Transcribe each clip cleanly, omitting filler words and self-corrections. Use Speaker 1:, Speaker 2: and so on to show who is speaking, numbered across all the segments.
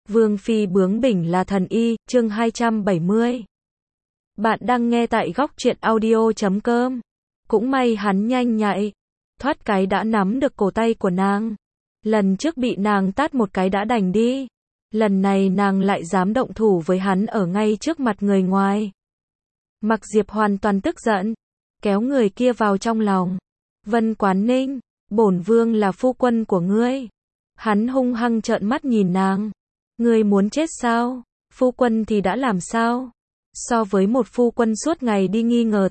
Speaker 1: Vương phi bướng bỉnh là thần y, chương 270. Bạn đang nghe tại góc truyện audio.com. Cũng may hắn nhanh nhạy, thoát cái đã nắm được cổ tay của nàng. Lần trước bị nàng tát một cái đã đành đi. Lần này nàng lại dám động thủ với hắn ở ngay trước mặt người ngoài. Mặc Diệp hoàn toàn tức giận, kéo người kia vào trong lòng. Vân Quán Ninh, bổn vương là phu quân của ngươi. Hắn hung hăng trợn mắt nhìn nàng. Ngươi muốn chết sao? Phu quân thì đã làm sao? So với một phu quân suốt ngày đi nghi ngờ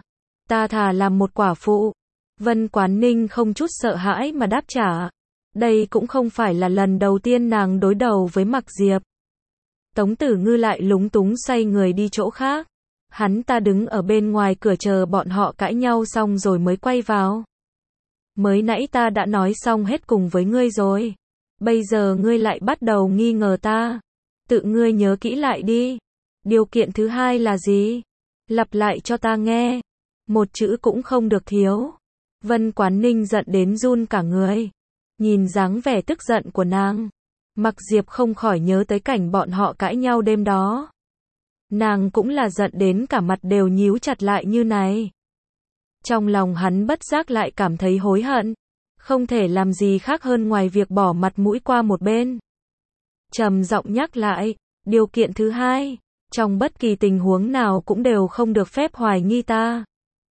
Speaker 1: ta thà làm một quả phụ. Vân Quán Ninh không chút sợ hãi mà đáp trả. Đây cũng không phải là lần đầu tiên nàng đối đầu với Mặc Diệp. Tống Tử Ngư lại lúng túng xoay người đi chỗ khác. Hắn ta đứng ở bên ngoài cửa chờ bọn họ cãi nhau xong rồi mới quay vào. Mới nãy ta đã nói xong hết cùng với ngươi rồi. Bây giờ ngươi lại bắt đầu nghi ngờ ta. Tự ngươi nhớ kỹ lại đi. Điều kiện thứ hai là gì? Lặp lại cho ta nghe. Một chữ cũng không được thiếu. Vân Quán Ninh giận đến run cả người. Nhìn dáng vẻ tức giận của nàng, Mặc Diệp không khỏi nhớ tới cảnh bọn họ cãi nhau đêm đó. Nàng cũng là giận đến cả mặt đều nhíu chặt lại như này. Trong lòng hắn bất giác lại cảm thấy hối hận. Không thể làm gì khác hơn ngoài việc bỏ mặt mũi qua một bên. Trầm giọng nhắc lại, điều kiện thứ hai, trong bất kỳ tình huống nào cũng đều không được phép hoài nghi ta.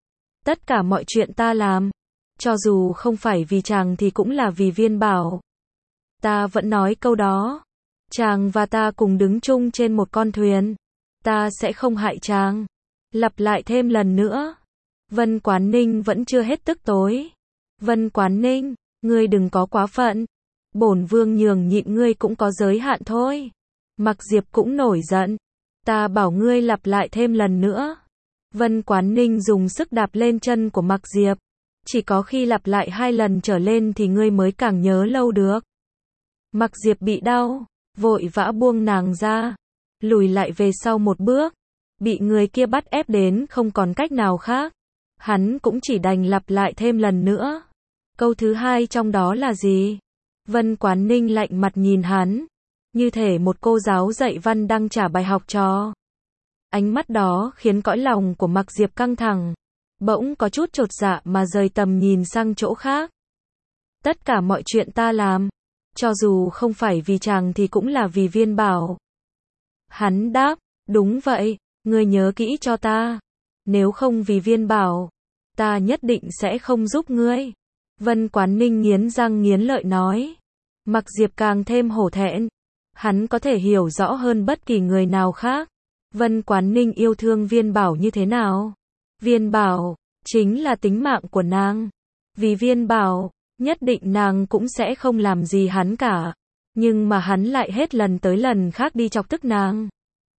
Speaker 1: Tất cả mọi chuyện ta làm, cho dù không phải vì chàng thì cũng là vì Viên Bảo. Ta vẫn nói câu đó. Chàng và ta cùng đứng chung trên một con thuyền. Ta sẽ không hại chàng. Lặp lại thêm lần nữa. Vân Quán Ninh vẫn chưa hết tức tối. Vân Quán Ninh, ngươi đừng có quá phận. Bổn vương nhường nhịn ngươi cũng có giới hạn thôi. Mặc Diệp cũng nổi giận. Ta bảo ngươi lặp lại thêm lần nữa. Vân Quán Ninh dùng sức đạp lên chân của Mặc Diệp. Chỉ có khi lặp lại 2 lần trở lên thì ngươi mới càng nhớ lâu được. Mặc Diệp bị đau, vội vã buông nàng ra, lùi lại về sau một bước. Bị người kia bắt ép đến không còn cách nào khác. Hắn cũng chỉ đành lặp lại thêm lần nữa. Câu thứ hai trong đó là gì? Vân Quán Ninh lạnh mặt nhìn hắn, như thể một cô giáo dạy văn đang trả bài học cho. Ánh mắt đó khiến cõi lòng của Mặc Diệp căng thẳng, bỗng có chút chột dạ mà rời tầm nhìn sang chỗ khác. Tất cả mọi chuyện ta làm, cho dù không phải vì chàng thì cũng là vì Viên Bảo. Hắn đáp, đúng vậy, ngươi nhớ kỹ cho ta. Nếu không vì Viên Bảo, ta nhất định sẽ không giúp ngươi. Vân Quán Ninh nghiến răng nghiến lợi nói. Mặc Diệp càng thêm hổ thẹn. Hắn có thể hiểu rõ hơn bất kỳ người nào khác. Vân Quán Ninh yêu thương Viên Bảo như thế nào? Viên Bảo chính là tính mạng của nàng. Vì Viên Bảo, nhất định nàng cũng sẽ không làm gì hắn cả. Nhưng mà hắn lại hết lần tới lần khác đi chọc tức nàng.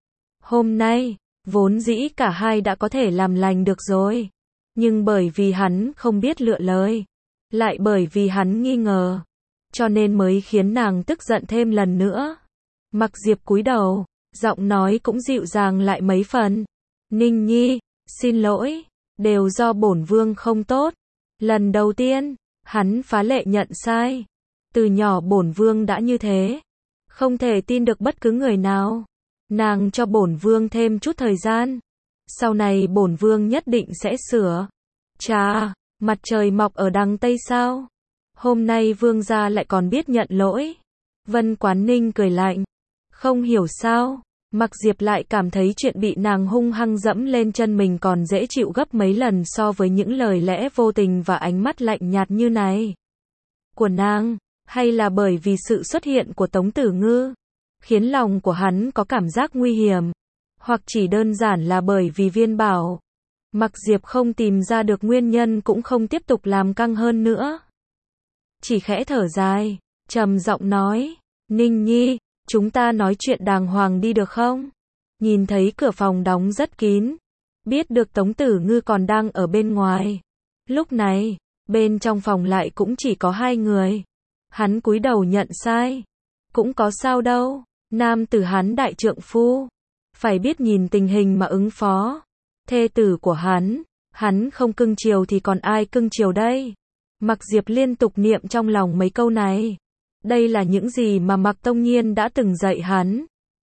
Speaker 1: Hôm nay, vốn dĩ cả hai đã có thể làm lành được rồi. Nhưng bởi vì hắn không biết lựa lời, lại bởi vì hắn nghi ngờ, cho nên mới khiến nàng tức giận thêm lần nữa. Mặc Diệp cúi đầu, giọng nói cũng dịu dàng lại mấy phần. Ninh Nhi, xin lỗi, đều do bổn vương không tốt. Lần đầu tiên, hắn phá lệ nhận sai. Từ nhỏ bổn vương đã như thế, không thể tin được bất cứ người nào. Nàng cho bổn vương thêm chút thời gian. Sau này bổn vương nhất định sẽ sửa. Chà, mặt trời mọc ở đằng Tây sao? Hôm nay vương gia lại còn biết nhận lỗi. Vân Quán Ninh cười lạnh. Không hiểu sao, Mặc Diệp lại cảm thấy chuyện bị nàng hung hăng dẫm lên chân mình còn dễ chịu gấp mấy lần so với những lời lẽ vô tình và ánh mắt lạnh nhạt như này của nàng, hay là bởi vì sự xuất hiện của Tống Tử Ngư, khiến lòng của hắn có cảm giác nguy hiểm, hoặc chỉ đơn giản là bởi vì Viên Bảo. Mặc Diệp không tìm ra được nguyên nhân cũng không tiếp tục làm căng hơn nữa. Chỉ khẽ thở dài, trầm giọng nói, Ninh Nhi, chúng ta nói chuyện đàng hoàng đi được không? Nhìn thấy cửa phòng đóng rất kín, biết được Tống Tử Ngư còn đang ở bên ngoài. Lúc này, bên trong phòng lại cũng chỉ có 2 người. Hắn cúi đầu nhận sai. Cũng có sao đâu, nam tử hắn đại trượng phu, phải biết nhìn tình hình mà ứng phó. Thê tử của hắn không cưng chiều thì còn ai cưng chiều đây? Mặc Diệp liên tục niệm trong lòng mấy câu này. Đây là những gì mà Mạc Tông Nhiên đã từng dạy hắn.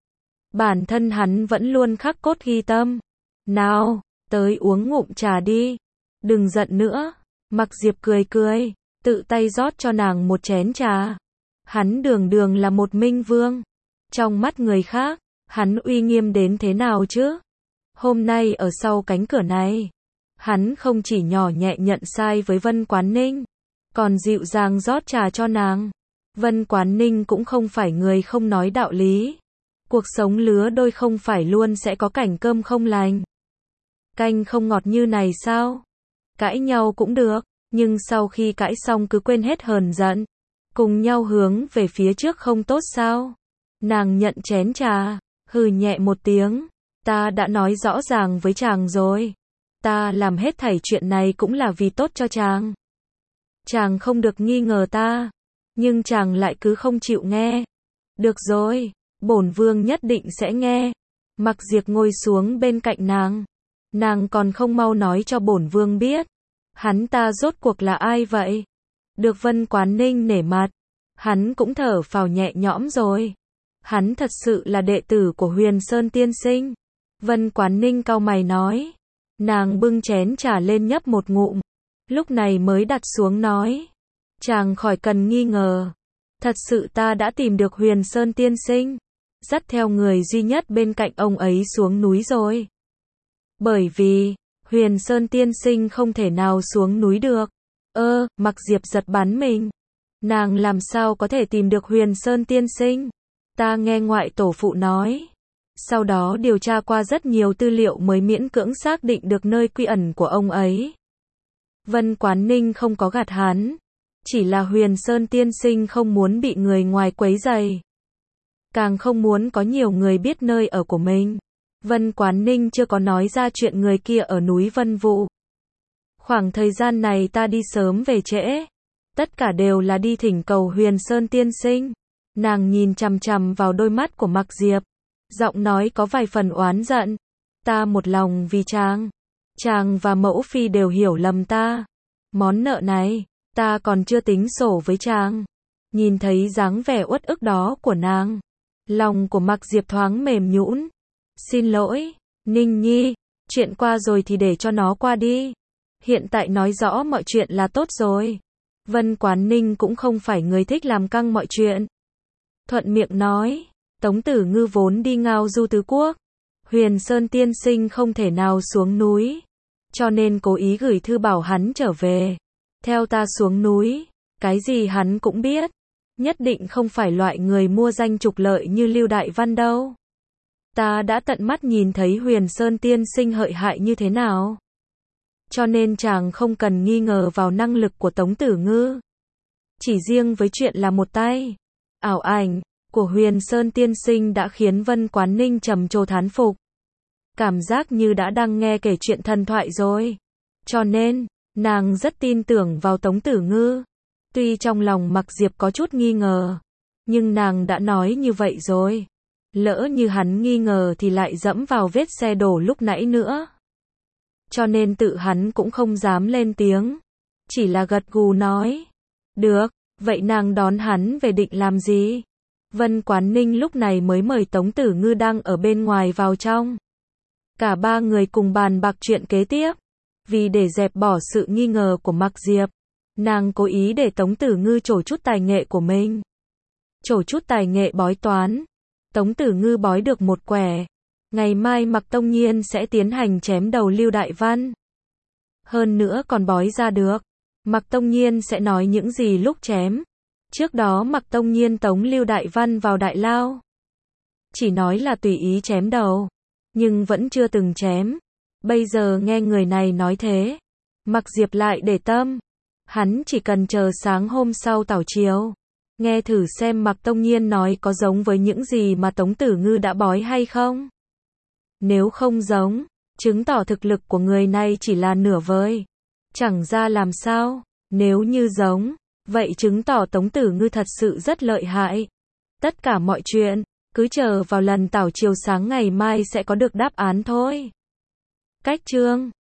Speaker 1: Bản thân hắn vẫn luôn khắc cốt ghi tâm. Nào, tới uống ngụm trà đi. Đừng giận nữa. Mạc Diệp cười cười, tự tay rót cho nàng một chén trà. Hắn đường đường là một minh vương. Trong mắt người khác, hắn uy nghiêm đến thế nào chứ? Hôm nay ở sau cánh cửa này, hắn không chỉ nhỏ nhẹ nhận sai với Vân Quán Ninh, còn dịu dàng rót trà cho nàng. Vân Quán Ninh cũng không phải người không nói đạo lý. Cuộc sống lứa đôi không phải luôn sẽ có cảnh cơm không lành, canh không ngọt như này sao? Cãi nhau cũng được, nhưng sau khi cãi xong cứ quên hết hờn giận, cùng nhau hướng về phía trước không tốt sao? Nàng nhận chén trà, hừ nhẹ một tiếng, ta đã nói rõ ràng với chàng rồi. Ta làm hết thảy chuyện này cũng là vì tốt cho chàng. Chàng không được nghi ngờ ta, nhưng chàng lại cứ không chịu nghe. Được rồi, bổn vương nhất định sẽ nghe. Mạc Diệp ngồi xuống bên cạnh nàng. Nàng còn không mau nói cho bổn vương biết, hắn ta rốt cuộc là ai vậy? Được Vân Quán Ninh nể mặt, hắn cũng thở phào nhẹ nhõm rồi. Hắn thật sự là đệ tử của Huyền Sơn tiên sinh. Vân Quán Ninh cau mày nói. Nàng bưng chén trà lên nhấp một ngụm, lúc này mới đặt xuống nói. Chàng khỏi cần nghi ngờ. Thật sự ta đã tìm được Huyền Sơn tiên sinh, dắt theo người duy nhất bên cạnh ông ấy xuống núi rồi. Bởi vì, Huyền Sơn tiên sinh không thể nào xuống núi được. Mạc Diệp giật bắn mình. Nàng làm sao có thể tìm được Huyền Sơn tiên sinh? Ta nghe ngoại tổ phụ nói. Sau đó điều tra qua rất nhiều tư liệu mới miễn cưỡng xác định được nơi quy ẩn của ông ấy. Vân Quán Ninh không có gạt hắn. Chỉ là Huyền Sơn tiên sinh không muốn bị người ngoài quấy rầy, càng không muốn có nhiều người biết nơi ở của mình. Vân Quán Ninh chưa có nói ra chuyện người kia ở núi Vân Vũ. Khoảng thời gian này ta đi sớm về trễ, tất cả đều là đi thỉnh cầu Huyền Sơn tiên sinh. Nàng nhìn chằm chằm vào đôi mắt của Mạc Diệp, giọng nói có vài phần oán giận. Ta một lòng vì chàng. Chàng và mẫu phi đều hiểu lầm ta. Món nợ này, ta còn chưa tính sổ với chàng. Nhìn thấy dáng vẻ uất ức đó của nàng, lòng của Mạc Diệp thoáng mềm nhũn. Xin lỗi, Ninh Nhi, chuyện qua rồi thì để cho nó qua đi. Hiện tại nói rõ mọi chuyện là tốt rồi. Vân Quán Ninh cũng không phải người thích làm căng mọi chuyện. Thuận miệng nói, Tống Tử Ngư vốn đi ngao du tứ quốc. Huyền Sơn tiên sinh không thể nào xuống núi, cho nên cố ý gửi thư bảo hắn trở về. Theo ta xuống núi, cái gì hắn cũng biết. Nhất định không phải loại người mua danh trục lợi như Lưu Đại Văn đâu. Ta đã tận mắt nhìn thấy Huyền Sơn tiên sinh hlợi hại như thế nào. Cho nên chàng không cần nghi ngờ vào năng lực của Tống Tử Ngư. Chỉ riêng với chuyện là một tay ảo ảnh của Huyền Sơn tiên sinh đã khiến Vân Quán Ninh trầm trồ thán phục. Cảm giác như đã đang nghe kể chuyện thần thoại rồi. Cho nên, nàng rất tin tưởng vào Tống Tử Ngư. Tuy trong lòng Mạc Diệp có chút nghi ngờ, nhưng nàng đã nói như vậy rồi. Lỡ như hắn nghi ngờ thì lại dẫm vào vết xe đổ lúc nãy nữa. Cho nên tự hắn cũng không dám lên tiếng, chỉ là gật gù nói. Được, vậy nàng đón hắn về định làm gì? Vân Quán Ninh lúc này mới mời Tống Tử Ngư đang ở bên ngoài vào trong. Cả ba người cùng bàn bạc chuyện kế tiếp. Vì để dẹp bỏ sự nghi ngờ của Mạc Diệp, nàng cố ý để Tống Tử Ngư trổ chút tài nghệ của mình. Trổ chút tài nghệ bói toán. Tống Tử Ngư bói được một quẻ. Ngày mai Mạc Tông Nhiên sẽ tiến hành chém đầu Lưu Đại Văn. Hơn nữa còn bói ra được Mạc Tông Nhiên sẽ nói những gì lúc chém. Trước đó Mạc Tông Nhiên tống Lưu Đại Văn vào đại lao. Chỉ nói là tùy ý chém đầu, nhưng vẫn chưa từng chém. Bây giờ nghe người này nói thế, Mạc Diệp lại để tâm. Hắn chỉ cần chờ sáng hôm sau tảo chiều, nghe thử xem Mạc Tông Nhiên nói có giống với những gì mà Tống Tử Ngư đã bói hay không. Nếu không giống, chứng tỏ thực lực của người này chỉ là nửa vời, chẳng ra làm sao. Nếu như giống, vậy chứng tỏ Tống Tử Ngư thật sự rất lợi hại. Tất cả mọi chuyện, cứ chờ vào lần tảo chiều sáng ngày mai sẽ có được đáp án thôi. Cách chương